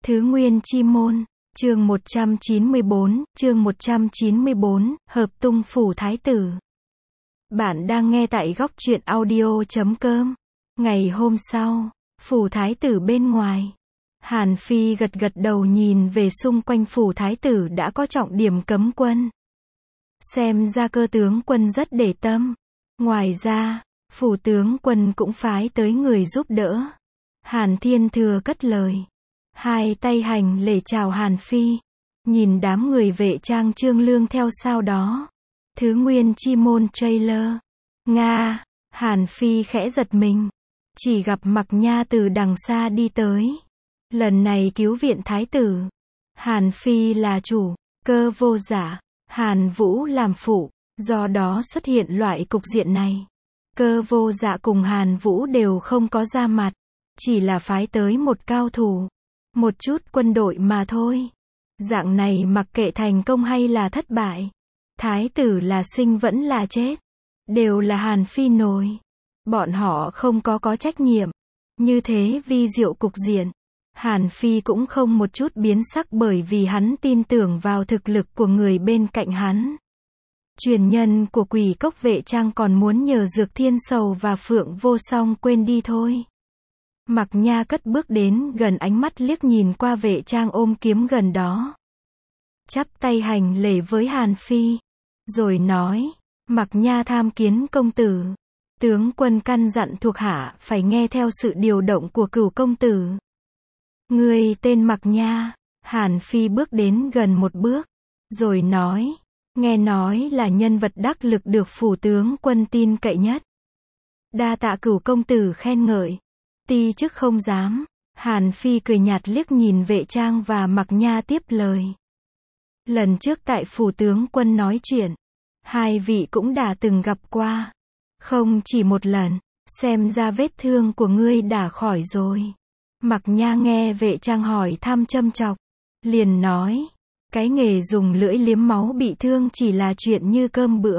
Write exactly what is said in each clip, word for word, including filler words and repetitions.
Thứ Nguyên Chi Môn, chương một trăm chín mươi bốn, chương một trăm chín mươi bốn, Hợp tung Phủ Thái Tử. Bạn đang nghe tại góc truyện audio chấm com. Ngày hôm sau, Phủ Thái Tử bên ngoài. Hàn Phi gật gật đầu nhìn về xung quanh Phủ Thái Tử đã có trọng điểm cấm quân. Xem ra cơ tướng quân rất để tâm. Ngoài ra, Phủ tướng quân cũng phái tới người giúp đỡ. Hàn Thiên Thừa cất lời. Hai tay hành lễ chào Hàn Phi. Nhìn đám người vệ trang Trương Lương theo sau đó. Thứ Nguyên Chi Môn trailer. Nga, Hàn Phi khẽ giật mình. Chỉ gặp Mặc Nha từ đằng xa đi tới. Lần này cứu viện Thái tử. Hàn Phi là chủ, Cơ Vô Dạ, Hàn Vũ làm phụ, do đó xuất hiện loại cục diện này. Cơ Vô Dạ cùng Hàn Vũ đều không có ra mặt, chỉ là phái tới một cao thủ, một chút quân đội mà thôi. Dạng này mặc kệ thành công hay là thất bại, Thái tử là sinh vẫn là chết, đều là Hàn Phi nổi. Bọn họ không có có trách nhiệm. Như thế vi diệu cục diện, Hàn Phi cũng không một chút biến sắc bởi vì hắn tin tưởng vào thực lực của người bên cạnh hắn. Truyền nhân của Quỷ Cốc vệ trang còn muốn nhờ Dược Thiên Sầu và Phượng Vô Song quên đi thôi. Mặc Nha cất bước đến gần, ánh mắt liếc nhìn qua vệ trang ôm kiếm gần đó. Chắp tay hành lễ với Hàn Phi. Rồi nói, Mặc Nha tham kiến công tử. Tướng quân căn dặn thuộc hạ phải nghe theo sự điều động của Cửu công tử. Người tên Mặc Nha. Hàn Phi bước đến gần một bước. Rồi nói, nghe nói là nhân vật đắc lực được phủ tướng quân tin cậy nhất. Đa tạ Cửu công tử khen ngợi. Ti chức không dám. Hàn Phi cười nhạt liếc nhìn vệ trang và Mặc Nha tiếp lời. Lần trước tại phủ tướng quân nói chuyện, hai vị cũng đã từng gặp qua. Không chỉ một lần, xem ra vết thương của ngươi đã khỏi rồi. Mặc Nha nghe vệ trang hỏi thăm châm chọc, liền nói, cái nghề dùng lưỡi liếm máu bị thương chỉ là chuyện như cơm bữa.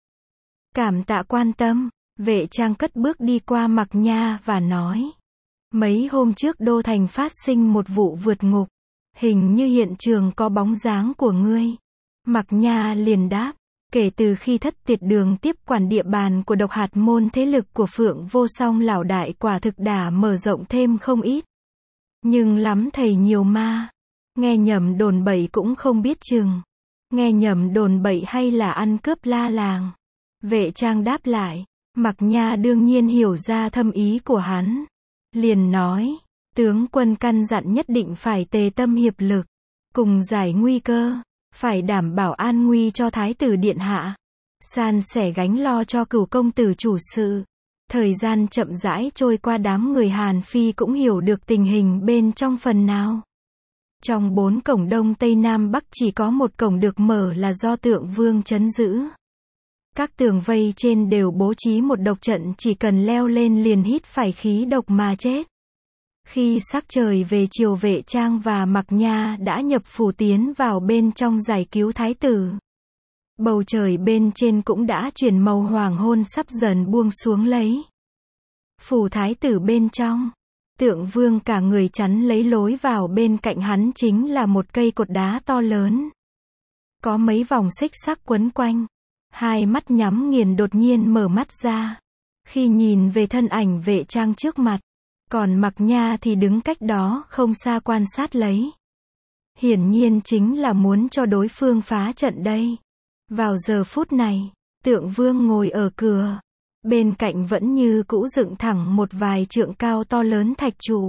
Cảm tạ quan tâm. Vệ trang cất bước đi qua Mặc Nha và nói, mấy hôm trước đô thành phát sinh một vụ vượt ngục, hình như hiện trường có bóng dáng của ngươi. Mặc Nha liền đáp, kể từ khi Thất Tiệt Đường tiếp quản địa bàn của độc hạt môn, thế lực của Phượng Vô Song lão đại quả thực đã mở rộng thêm không ít. Nhưng lắm thầy nhiều ma, nghe nhầm đồn bậy cũng không biết chừng. Nghe nhầm đồn bậy hay là ăn cướp la làng? Vệ trang đáp lại. Mặc Nha đương nhiên hiểu ra thâm ý của hắn. Liền nói, tướng quân căn dặn nhất định phải tề tâm hiệp lực, cùng giải nguy cơ, phải đảm bảo an nguy cho Thái tử điện hạ, san sẻ gánh lo cho Cửu công tử chủ sự. Thời gian chậm rãi trôi qua, đám người Hàn Phi cũng hiểu được tình hình bên trong phần nào. Trong bốn cổng Đông Tây Nam Bắc chỉ có một cổng được mở là do Tượng Vương trấn giữ. Các tường vây trên đều bố trí một độc trận, chỉ cần leo lên liền hít phải khí độc mà chết. Khi sắc trời về chiều, vệ trang và Mặc Nha đã nhập phủ tiến vào bên trong giải cứu Thái tử. Bầu trời bên trên cũng đã chuyển màu hoàng hôn sắp dần buông xuống lấy. Phủ Thái tử bên trong, Tượng Vương cả người chắn lấy lối vào, bên cạnh hắn chính là một cây cột đá to lớn. Có mấy vòng xích sắt quấn quanh. Hai mắt nhắm nghiền đột nhiên mở mắt ra. Khi nhìn về thân ảnh vệ trang trước mặt, còn Mặc Nha thì đứng cách đó không xa quan sát lấy. Hiển nhiên chính là muốn cho đối phương phá trận đây. Vào giờ phút này, Tượng Vương ngồi ở cửa. Bên cạnh vẫn như cũ dựng thẳng một vài trượng cao to lớn thạch trụ.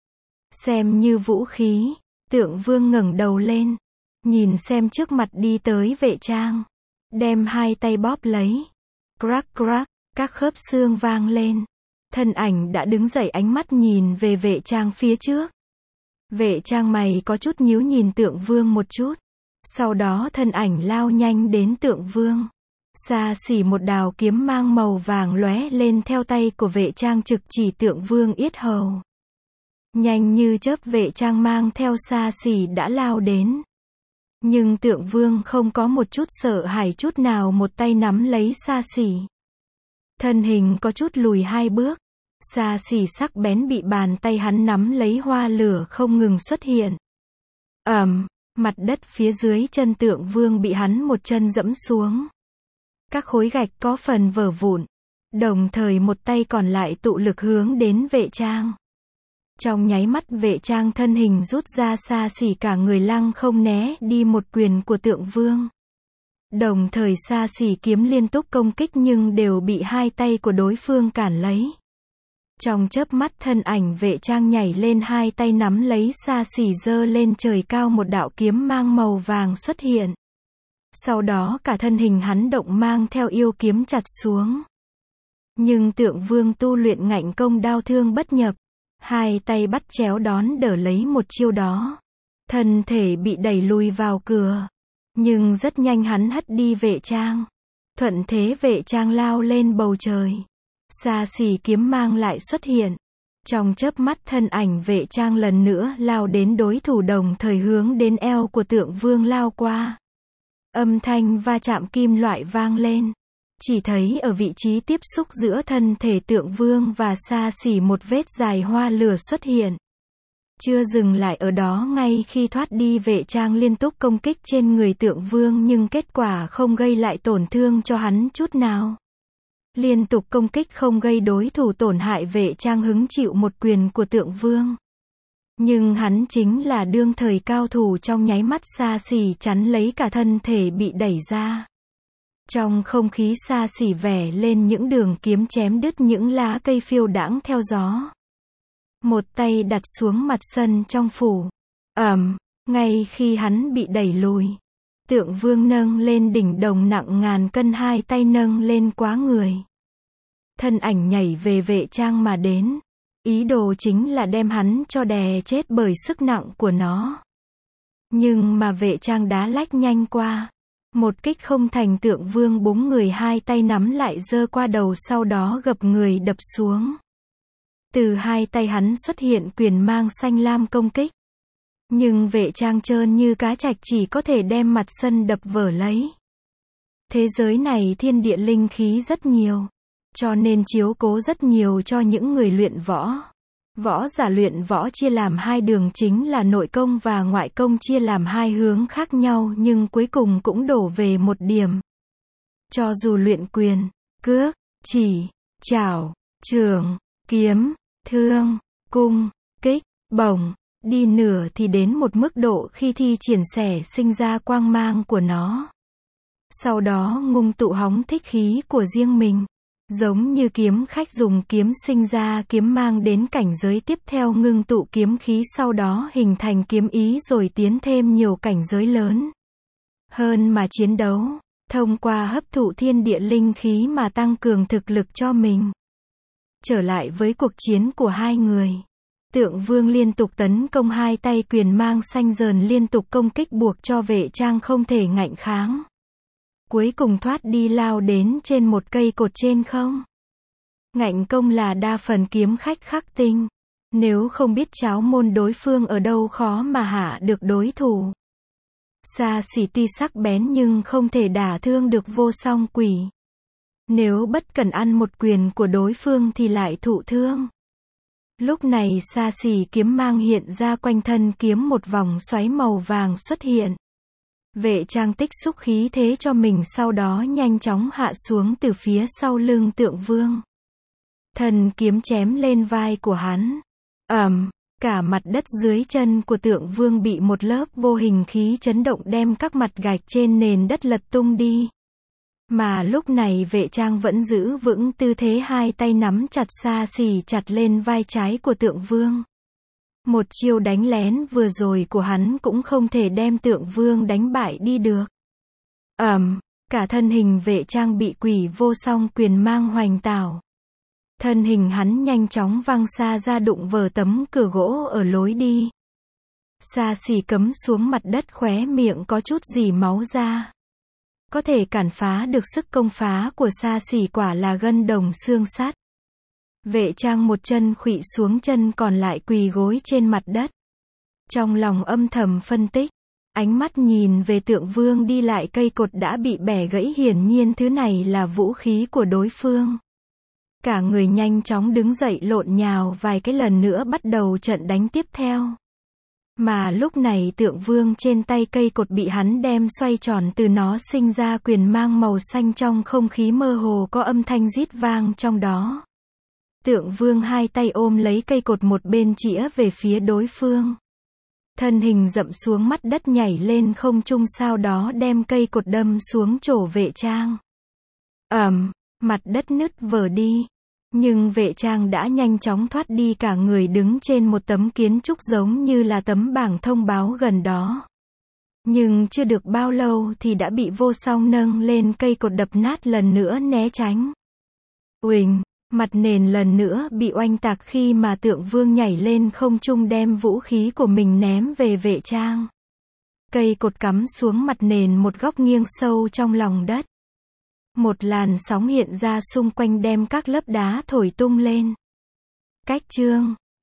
Xem như vũ khí, Tượng Vương ngẩng đầu lên, nhìn xem trước mặt đi tới vệ trang. Đem hai tay bóp lấy. Crack crack, các khớp xương vang lên. Thân ảnh đã đứng dậy, ánh mắt nhìn về vệ trang phía trước. Vệ trang mày có chút nhíu nhìn Tượng Vương một chút. Sau đó thân ảnh lao nhanh đến Tượng Vương. Xa xỉ một đào kiếm mang màu vàng lóe lên theo tay của vệ trang, trực chỉ Tượng Vương yết hầu. Nhanh như chớp, vệ trang mang theo xa xỉ đã lao đến. Nhưng Tượng Vương không có một chút sợ hãi chút nào, một tay nắm lấy xa xỉ. Thân hình có chút lùi hai bước. Xa xỉ sắc bén bị bàn tay hắn nắm lấy, hoa lửa không ngừng xuất hiện. ầm, mặt đất phía dưới chân tượng vương bị hắn một chân dẫm xuống. Các khối gạch có phần vỡ vụn, đồng thời một tay còn lại tụ lực hướng đến Vệ Trang. Trong nháy mắt Vệ Trang thân hình rút ra xa xỉ cả người lăng không né đi một quyền của tượng vương. Đồng thời xa xỉ kiếm liên tục công kích nhưng đều bị hai tay của đối phương cản lấy. Trong chớp mắt thân ảnh Vệ Trang nhảy lên, hai tay nắm lấy xa xỉ giơ lên trời cao, một đạo kiếm mang màu vàng xuất hiện. Sau đó cả thân hình hắn động mang theo yêu kiếm chặt xuống. Nhưng tượng vương tu luyện ngạnh công đao thương bất nhập. Hai tay bắt chéo đón đỡ lấy một chiêu đó. Thân thể bị đẩy lùi vào cửa. Nhưng rất nhanh hắn hất đi Vệ Trang. Thuận thế Vệ Trang lao lên bầu trời. Xa xỉ kiếm mang lại xuất hiện. Trong chớp mắt thân ảnh Vệ Trang lần nữa lao đến đối thủ, đồng thời hướng đến eo của tượng vương lao qua. Âm thanh va chạm kim loại vang lên. Chỉ thấy ở vị trí tiếp xúc giữa thân thể tượng vương và xa xỉ một vết dài hoa lửa xuất hiện. Chưa dừng lại ở đó, ngay khi thoát đi Vệ Trang liên tục công kích trên người tượng vương nhưng kết quả không gây lại tổn thương cho hắn chút nào. Liên tục công kích không gây đối thủ tổn hại, Vệ Trang hứng chịu một quyền của tượng vương. Nhưng hắn chính là đương thời cao thủ, trong nháy mắt xa xỉ chắn lấy cả thân thể bị đẩy ra. Trong không khí xa xỉ vẽ lên những đường kiếm chém đứt những lá cây phiêu đãng theo gió. Một tay đặt xuống mặt sân trong phủ. Ầm, ngay khi hắn bị đẩy lùi, tượng vương nâng lên đỉnh đồng nặng ngàn cân, hai tay nâng lên quá người. Thân ảnh nhảy về Vệ Trang mà đến. Ý đồ chính là đem hắn cho đè chết bởi sức nặng của nó. Nhưng mà Vệ Trang đá lách nhanh qua. Một kích không thành, tượng vương búng người, hai tay nắm lại giơ qua đầu, sau đó gập người đập xuống. Từ hai tay hắn xuất hiện quyền mang xanh lam công kích. Nhưng Vệ Trang trơn như cá trạch, chỉ có thể đem mặt sân đập vỡ lấy. Thế giới này thiên địa linh khí rất nhiều, cho nên chiếu cố rất nhiều cho những người luyện võ. Võ giả luyện võ chia làm hai đường chính là nội công và ngoại công, chia làm hai hướng khác nhau nhưng cuối cùng cũng đổ về một điểm. Cho dù luyện quyền, cước, chỉ, chảo, trường, kiếm, thương, cung, kích, bổng, đi nửa thì đến một mức độ khi thi triển sẽ sinh ra quang mang của nó. Sau đó ngưng tụ hóng thích khí của riêng mình. Giống như kiếm khách dùng kiếm sinh ra kiếm mang, đến cảnh giới tiếp theo ngưng tụ kiếm khí, sau đó hình thành kiếm ý rồi tiến thêm nhiều cảnh giới lớn hơn mà chiến đấu, thông qua hấp thụ thiên địa linh khí mà tăng cường thực lực cho mình. Trở lại với cuộc chiến của hai người. Tượng vương liên tục tấn công, hai tay quyền mang xanh dờn liên tục công kích buộc cho Vệ Trang không thể ngạnh kháng. Cuối cùng thoát đi, lao đến trên một cây cột trên không. Ngạnh công là đa phần kiếm khách khắc tinh. Nếu không biết cháo môn đối phương ở đâu, khó mà hạ được đối thủ. Xa xỉ tuy sắc bén nhưng không thể đả thương được vô song quỷ. Nếu bất cẩn ăn một quyền của đối phương thì lại thụ thương. Lúc này xa xỉ kiếm mang hiện ra, quanh thân kiếm một vòng xoáy màu vàng xuất hiện. Vệ Trang tích xúc khí thế cho mình, sau đó nhanh chóng hạ xuống từ phía sau lưng tượng vương. Thần kiếm chém lên vai của hắn. Ầm, cả mặt đất dưới chân của tượng vương bị một lớp vô hình khí chấn động, đem các mặt gạch trên nền đất lật tung đi. Mà lúc này Vệ Trang vẫn giữ vững tư thế, hai tay nắm chặt xa xỉ chặt lên vai trái của tượng vương. Một chiêu đánh lén vừa rồi của hắn cũng không thể đem tượng vương đánh bại đi được. Ầm, cả thân hình Vệ Trang bị quỷ vô song quyền mang hoành tảo. Thân hình hắn nhanh chóng văng xa ra, đụng vờ tấm cửa gỗ ở lối đi. Xa xỉ cắm xuống mặt đất, khóe miệng có chút dì máu ra. Có thể cản phá được sức công phá của xa xỉ quả là gân đồng xương sắt. Vệ Trang một chân khuỵu xuống, chân còn lại quỳ gối trên mặt đất. Trong lòng âm thầm phân tích, ánh mắt nhìn về tượng vương đi lại, cây cột đã bị bẻ gãy, hiển nhiên thứ này là vũ khí của đối phương. Cả người nhanh chóng đứng dậy, lộn nhào vài cái lần nữa bắt đầu trận đánh tiếp theo. Mà lúc này tượng vương trên tay cây cột bị hắn đem xoay tròn, từ nó sinh ra quyền mang màu xanh, trong không khí mơ hồ có âm thanh rít vang trong đó. Tượng vương hai tay ôm lấy cây cột, một bên chĩa về phía đối phương. Thân hình dậm xuống mắt đất, nhảy lên không trung, sau đó đem cây cột đâm xuống chỗ Vệ Trang. Ầm, mặt đất nứt vỡ đi. Nhưng Vệ Trang đã nhanh chóng thoát đi, cả người đứng trên một tấm kiến trúc giống như là tấm bảng thông báo gần đó. Nhưng chưa được bao lâu thì đã bị Vô Song nâng lên cây cột đập nát, lần nữa né tránh. Uỳnh, mặt nền lần nữa bị oanh tạc khi mà tượng vương nhảy lên không trung đem vũ khí của mình ném về Vệ Trang. Cây cột cắm xuống mặt nền một góc nghiêng sâu trong lòng đất. Một làn sóng hiện ra xung quanh đem các lớp đá thổi tung lên. Cách chương